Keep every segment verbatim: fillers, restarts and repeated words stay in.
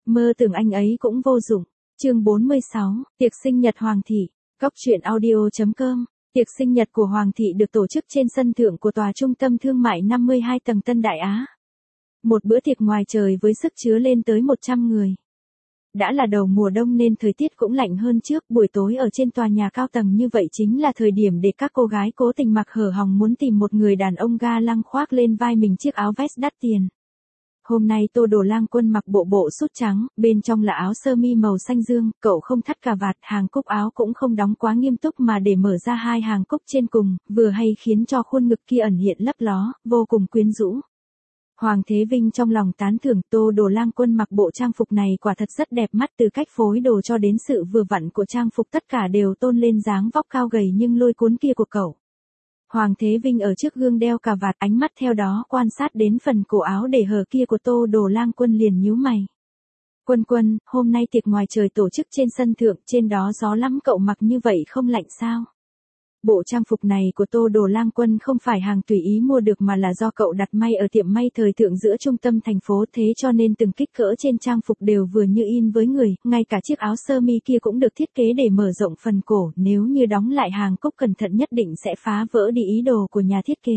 Mơ tưởng anh ấy cũng vô dụng. Chương bốn mươi sáu, tiệc sinh nhật Hoàng thị. Cóc truyện audio chấm com. Tiệc sinh nhật của Hoàng thị được tổ chức trên sân thượng của tòa trung tâm thương mại năm mươi hai tầng Tân Đại Á. Một bữa tiệc ngoài trời với sức chứa lên tới một trăm người. Đã là đầu mùa đông nên thời tiết cũng lạnh hơn trước, buổi tối ở trên tòa nhà cao tầng như vậy chính là thời điểm để các cô gái cố tình mặc hở hòng muốn tìm một người đàn ông ga lăng khoác lên vai mình chiếc áo vest đắt tiền. Hôm nay Tô Đồ Lang Quân mặc bộ bộ sút trắng, bên trong là áo sơ mi màu xanh dương, cậu không thắt cà vạt, hàng cúc áo cũng không đóng quá nghiêm túc mà để mở ra hai hàng cúc trên cùng, vừa hay khiến cho khuôn ngực kia ẩn hiện lấp ló, vô cùng quyến rũ. Hoàng Thế Vinh trong lòng tán thưởng Tô Đồ Lang Quân mặc bộ trang phục này quả thật rất đẹp mắt, từ cách phối đồ cho đến sự vừa vặn của trang phục tất cả đều tôn lên dáng vóc cao gầy nhưng lôi cuốn kia của cậu. Hoàng Thế Vinh ở trước gương đeo cà vạt, ánh mắt theo đó quan sát đến phần cổ áo để hở kia của Tô Đồ Lang Quân liền nhíu mày. Quân Quân, hôm nay tiệc ngoài trời tổ chức trên sân thượng, trên đó gió lắm, cậu mặc như vậy không lạnh sao? Bộ trang phục này của Tô Đồ Lang Quân không phải hàng tùy ý mua được mà là do cậu đặt may ở tiệm may thời thượng giữa trung tâm thành phố, thế cho nên từng kích cỡ trên trang phục đều vừa như in với người, ngay cả chiếc áo sơ mi kia cũng được thiết kế để mở rộng phần cổ, nếu như đóng lại hàng cúc cẩn thận nhất định sẽ phá vỡ đi ý đồ của nhà thiết kế.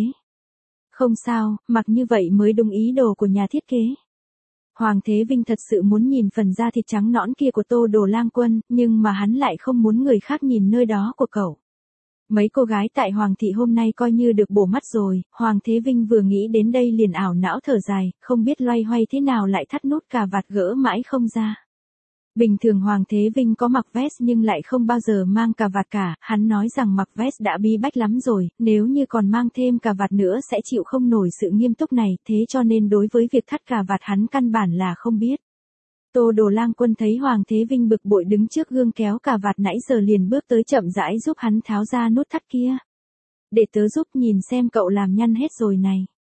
Không sao, mặc như vậy mới đúng ý đồ của nhà thiết kế. Hoàng Thế Vinh thật sự muốn nhìn phần da thịt trắng nõn kia của Tô Đồ Lang Quân, nhưng mà hắn lại không muốn người khác nhìn nơi đó của cậu. Mấy cô gái tại Hoàng thị hôm nay coi như được bổ mắt rồi, Hoàng Thế Vinh vừa nghĩ đến đây liền ảo não thở dài, không biết loay hoay thế nào lại thắt nút cà vạt gỡ mãi không ra. Bình thường Hoàng Thế Vinh có mặc vest nhưng lại không bao giờ mang cà vạt cả, hắn nói rằng mặc vest đã bí bách lắm rồi, nếu như còn mang thêm cà vạt nữa sẽ chịu không nổi sự nghiêm túc này, thế cho nên đối với việc thắt cà vạt hắn căn bản là không biết. Tô Đồ Lang Quân thấy Hoàng Thế Vinh bực bội đứng trước gương kéo cà vạt nãy giờ liền bước tới chậm rãi giúp hắn tháo ra nút thắt kia. Để tớ giúp, nhìn xem cậu làm nhăn hết rồi này.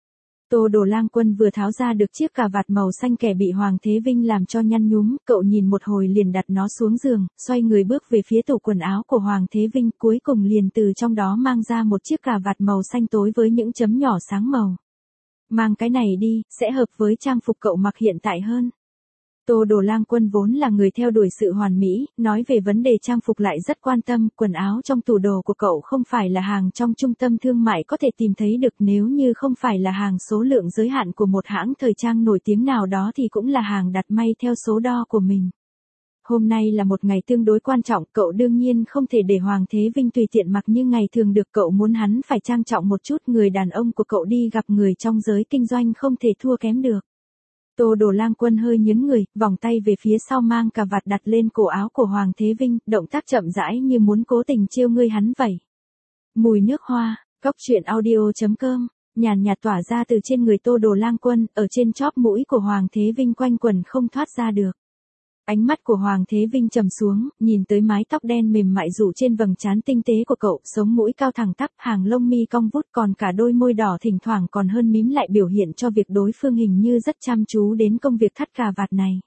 Tô Đồ Lang Quân vừa tháo ra được chiếc cà vạt màu xanh kẻ bị Hoàng Thế Vinh làm cho nhăn nhúm, cậu nhìn một hồi liền đặt nó xuống giường, xoay người bước về phía tủ quần áo của Hoàng Thế Vinh, cuối cùng liền từ trong đó mang ra một chiếc cà vạt màu xanh tối với những chấm nhỏ sáng màu. Mang cái này đi, sẽ hợp với trang phục cậu mặc hiện tại hơn. Tô Đồ Lang Quân vốn là người theo đuổi sự hoàn mỹ, nói về vấn đề trang phục lại rất quan tâm, quần áo trong tủ đồ của cậu không phải là hàng trong trung tâm thương mại có thể tìm thấy được, nếu như không phải là hàng số lượng giới hạn của một hãng thời trang nổi tiếng nào đó thì cũng là hàng đặt may theo số đo của mình. Hôm nay là một ngày tương đối quan trọng, cậu đương nhiên không thể để Hoàng Thế Vinh tùy tiện mặc như ngày thường được, cậu muốn hắn phải trang trọng một chút, người đàn ông của cậu đi gặp người trong giới kinh doanh không thể thua kém được. Tô Đồ Lang Quân hơi nhướng người, vòng tay về phía sau mang cà vạt đặt lên cổ áo của Hoàng Thế Vinh, động tác chậm rãi như muốn cố tình trêu ngươi hắn vậy. Mùi nước hoa, cóc truyện audio chấm com, nhàn nhạt tỏa ra từ trên người Tô Đồ Lang Quân, ở trên chóp mũi của Hoàng Thế Vinh quanh quẩn không thoát ra được. Ánh mắt của Hoàng Thế Vinh trầm xuống, nhìn tới mái tóc đen mềm mại rủ trên vầng trán tinh tế của cậu, sống mũi cao thẳng tắp, hàng lông mi cong vút, còn cả đôi môi đỏ thỉnh thoảng còn hơn mím lại biểu hiện cho việc đối phương hình như rất chăm chú đến công việc thắt cà vạt này.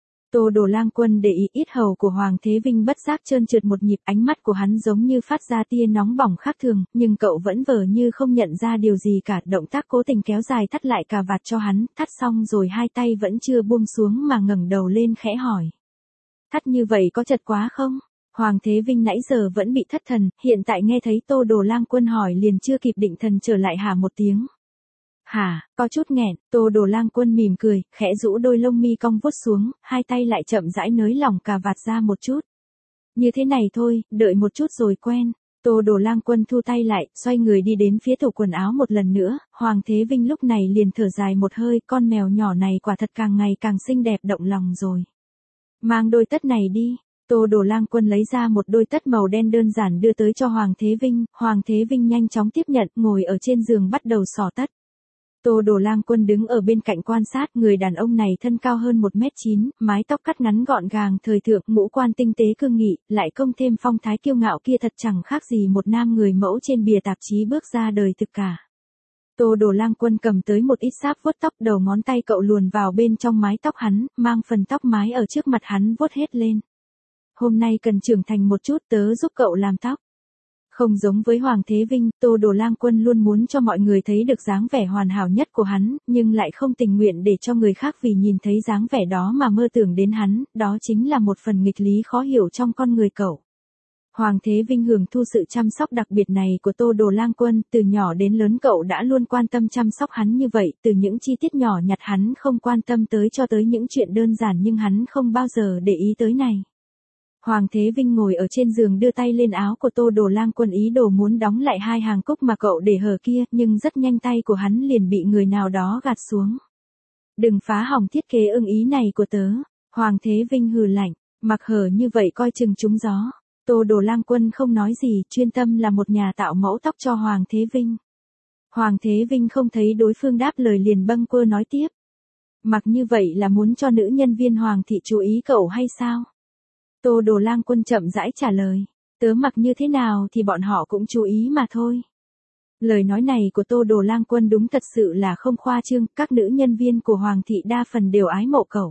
Tô Đồ Lang Quân để ý ít hầu của Hoàng Thế Vinh bất giác trơn trượt một nhịp, ánh mắt của hắn giống như phát ra tia nóng bỏng khác thường, nhưng cậu vẫn vờ như không nhận ra điều gì cả, động tác cố tình kéo dài thắt lại cà vạt cho hắn, thắt xong rồi hai tay vẫn chưa buông xuống mà ngẩng đầu lên khẽ hỏi. Thắt như vậy có chật quá không? Hoàng Thế Vinh nãy giờ vẫn bị thất thần, hiện tại nghe thấy Tô Đồ Lang Quân hỏi liền chưa kịp định thần trở lại hả một tiếng. Hả, có chút nghẹn, Tô Đồ Lang Quân mỉm cười, khẽ rũ đôi lông mi cong vuốt xuống, hai tay lại chậm rãi nới lỏng cà vạt ra một chút. Như thế này thôi, đợi một chút rồi quen. Tô Đồ Lang Quân thu tay lại, xoay người đi đến phía tủ quần áo một lần nữa, Hoàng Thế Vinh lúc này liền thở dài một hơi, con mèo nhỏ này quả thật càng ngày càng xinh đẹp động lòng rồi. Mang đôi tất này đi. Tô Đồ Lang Quân lấy ra một đôi tất màu đen đơn giản đưa tới cho Hoàng Thế Vinh, Hoàng Thế Vinh nhanh chóng tiếp nhận, ngồi ở trên giường bắt đầu xỏ tất. Tô Đồ Lang Quân đứng ở bên cạnh quan sát, người đàn ông này thân cao hơn một mét chín, mái tóc cắt ngắn gọn gàng thời thượng, ngũ quan tinh tế cương nghị, lại công thêm phong thái kiêu ngạo kia thật chẳng khác gì một nam người mẫu trên bìa tạp chí bước ra đời thực cả. Tô Đồ Lang Quân cầm tới một ít sáp vuốt tóc, đầu ngón tay cậu luồn vào bên trong mái tóc hắn, mang phần tóc mái ở trước mặt hắn vuốt hết lên. Hôm nay cần trưởng thành một chút, tớ giúp cậu làm tóc. Không giống với Hoàng Thế Vinh, Tô Đồ Lang Quân luôn muốn cho mọi người thấy được dáng vẻ hoàn hảo nhất của hắn, nhưng lại không tình nguyện để cho người khác vì nhìn thấy dáng vẻ đó mà mơ tưởng đến hắn, đó chính là một phần nghịch lý khó hiểu trong con người cậu. Hoàng Thế Vinh hưởng thu sự chăm sóc đặc biệt này của Tô Đồ Lang Quân, từ nhỏ đến lớn cậu đã luôn quan tâm chăm sóc hắn như vậy, từ những chi tiết nhỏ nhặt hắn không quan tâm tới cho tới những chuyện đơn giản nhưng hắn không bao giờ để ý tới này. Hoàng Thế Vinh ngồi ở trên giường đưa tay lên áo của Tô Đồ Lang Quân ý đồ muốn đóng lại hai hàng cúc mà cậu để hở kia, nhưng rất nhanh tay của hắn liền bị người nào đó gạt xuống. Đừng phá hỏng thiết kế ưng ý này của tớ. Hoàng Thế Vinh hừ lạnh, mặc hở như vậy coi chừng trúng gió. Tô Đồ Lang Quân không nói gì, chuyên tâm là một nhà tạo mẫu tóc cho Hoàng Thế Vinh. Hoàng Thế Vinh không thấy đối phương đáp lời liền bâng quơ nói tiếp. Mặc như vậy là muốn cho nữ nhân viên Hoàng thị chú ý cậu hay sao? Tô Đồ Lang Quân chậm rãi trả lời, tớ mặc như thế nào thì bọn họ cũng chú ý mà thôi. Lời nói này của Tô Đồ Lang Quân đúng thật sự là không khoa trương, các nữ nhân viên của Hoàng thị đa phần đều ái mộ cậu.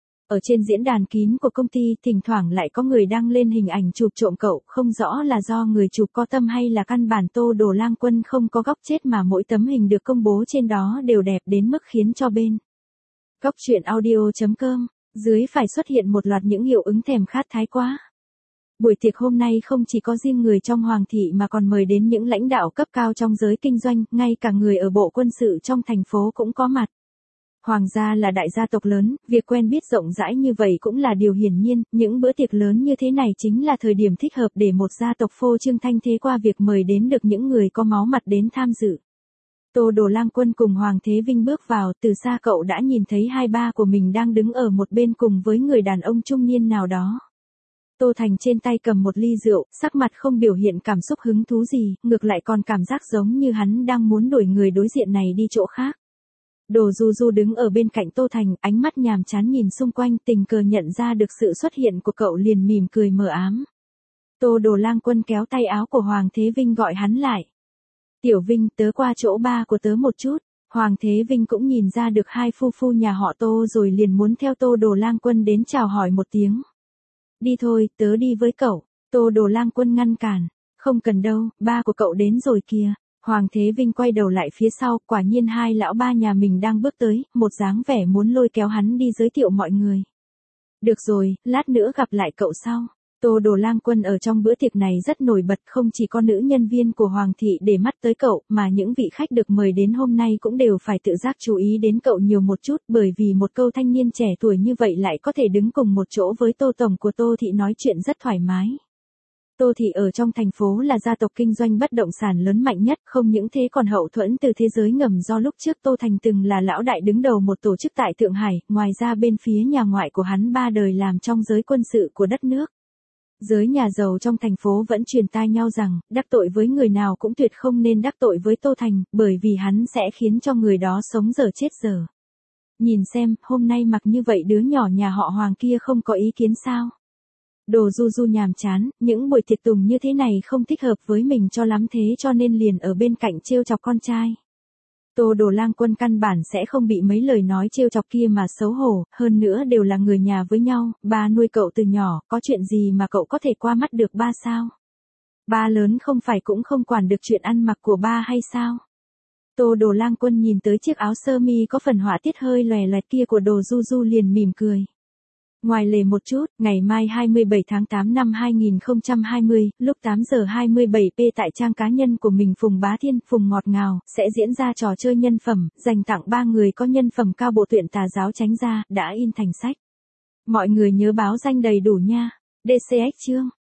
Ở trên diễn đàn kín của công ty thỉnh thoảng lại có người đăng lên hình ảnh chụp trộm cậu, không rõ là do người chụp có tâm hay là căn bản Tô Đồ Lang Quân không có góc chết mà mỗi tấm hình được công bố trên đó đều đẹp đến mức khiến cho bên Góc truyện audio chấm com dưới phải xuất hiện một loạt những hiệu ứng thèm khát thái quá. Buổi tiệc hôm nay không chỉ có riêng người trong Hoàng thị mà còn mời đến những lãnh đạo cấp cao trong giới kinh doanh, ngay cả người ở bộ quân sự trong thành phố cũng có mặt. Hoàng gia là đại gia tộc lớn, việc quen biết rộng rãi như vậy cũng là điều hiển nhiên, những bữa tiệc lớn như thế này chính là thời điểm thích hợp để một gia tộc phô trương thanh thế qua việc mời đến được những người có máu mặt đến tham dự. Tô Đồ Lang Quân cùng Hoàng Thế Vinh bước vào, từ xa cậu đã nhìn thấy hai ba của mình đang đứng ở một bên cùng với người đàn ông trung niên nào đó. Tô Thành trên tay cầm một ly rượu, sắc mặt không biểu hiện cảm xúc hứng thú gì, ngược lại còn cảm giác giống như hắn đang muốn đuổi người đối diện này đi chỗ khác. Đồ Du Du đứng ở bên cạnh Tô Thành, ánh mắt nhàm chán nhìn xung quanh, tình cờ nhận ra được sự xuất hiện của cậu liền mỉm cười mờ ám. Tô Đồ Lang Quân kéo tay áo của Hoàng Thế Vinh gọi hắn lại. Tiểu Vinh, tớ qua chỗ ba của tớ một chút. Hoàng Thế Vinh cũng nhìn ra được hai phu phu nhà họ Tô rồi liền muốn theo Tô Đồ Lang Quân đến chào hỏi một tiếng. Đi thôi, tớ đi với cậu. Tô Đồ Lang Quân ngăn cản. Không cần đâu, ba của cậu đến rồi kìa. Hoàng Thế Vinh quay đầu lại phía sau, quả nhiên hai lão ba nhà mình đang bước tới, một dáng vẻ muốn lôi kéo hắn đi giới thiệu mọi người. Được rồi, lát nữa gặp lại cậu sau. Tô Đồ Lang Quân ở trong bữa tiệc này rất nổi bật, không chỉ có nữ nhân viên của Hoàng thị để mắt tới cậu, mà những vị khách được mời đến hôm nay cũng đều phải tự giác chú ý đến cậu nhiều một chút, bởi vì một câu thanh niên trẻ tuổi như vậy lại có thể đứng cùng một chỗ với Tô Tổng của Tô thị nói chuyện rất thoải mái. Tô thị ở trong thành phố là gia tộc kinh doanh bất động sản lớn mạnh nhất, không những thế còn hậu thuẫn từ thế giới ngầm do lúc trước Tô Thành từng là lão đại đứng đầu một tổ chức tại Thượng Hải, ngoài ra bên phía nhà ngoại của hắn ba đời làm trong giới quân sự của đất nước. Giới nhà giàu trong thành phố vẫn truyền tai nhau rằng, đắc tội với người nào cũng tuyệt không nên đắc tội với Tô Thành, bởi vì hắn sẽ khiến cho người đó sống dở chết dở. Nhìn xem, hôm nay mặc như vậy đứa nhỏ nhà họ Hoàng kia không có ý kiến sao? Đồ Du Du nhàm chán, những buổi tiệc tùng như thế này không thích hợp với mình cho lắm thế cho nên liền ở bên cạnh trêu chọc con trai. Tô Đồ Lang Quân căn bản sẽ không bị mấy lời nói trêu chọc kia mà xấu hổ, hơn nữa đều là người nhà với nhau, ba nuôi cậu từ nhỏ, có chuyện gì mà cậu có thể qua mắt được ba sao? Ba lớn không phải cũng không quản được chuyện ăn mặc của ba hay sao? Tô Đồ Lang Quân nhìn tới chiếc áo sơ mi có phần họa tiết hơi lòe loẹt kia của Đồ Du Du liền mỉm cười. Ngoài lề một chút, ngày mai hai mươi bảy tháng tám năm hai nghìn không trăm hai mươi, lúc tám giờ hai mươi bảy p tại trang cá nhân của mình Phùng Bá Thiên, Phùng Ngọt Ngào, sẽ diễn ra trò chơi nhân phẩm, dành tặng ba người có nhân phẩm cao bộ tuyển tà giáo tránh ra, đã in thành sách. Mọi người nhớ báo danh đầy đủ nha. đê xê ích chương.